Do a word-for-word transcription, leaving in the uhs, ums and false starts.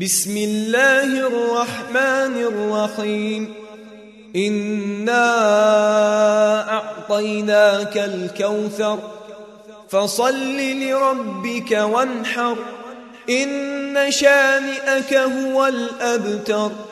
بسم الله الرحمن الرحيم إنا أعطيناك الكوثر فصل لربك وانحر إن شانئك هو الأبتر.